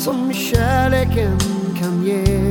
som kärleken kan ge.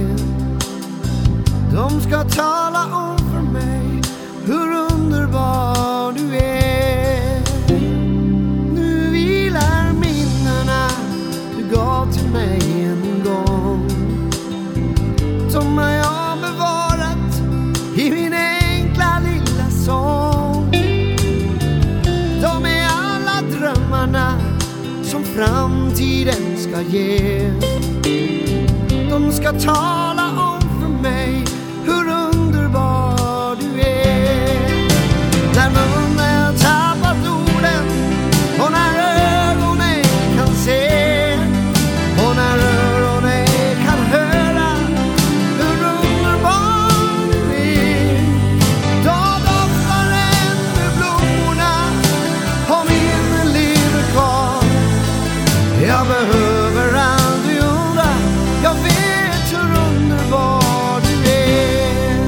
De ska tala om för mig hur underbar du är. Nu vilar minnena du gav till mig en gång. De har jag bevarat i min enkla lilla sång. De är alla drömmarna som framtiden ska ge. De ska tala om för mig hur underbar du är. När munnen har tappat orden och när ögonen kan se och när öronen kan höra hur underbar du är, då doftar ännu blommorna och minnen lever kvar. Jag behöver aldrig undra, jag vet hur underbar du är.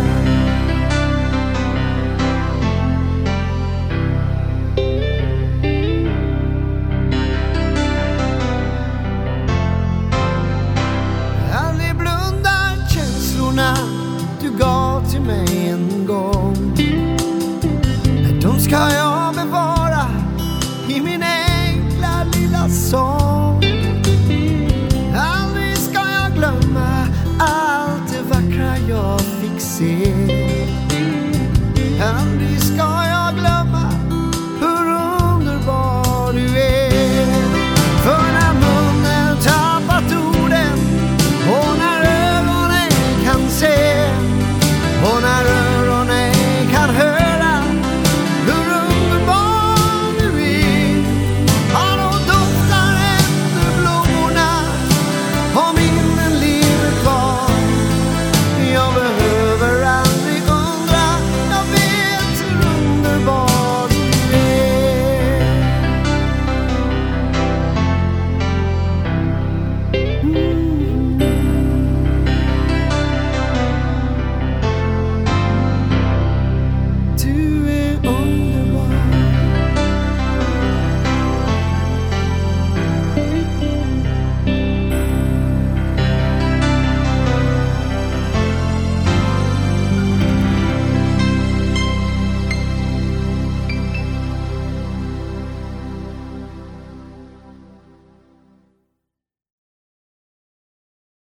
Aldrig blundar känslorna du gav till mig en gång.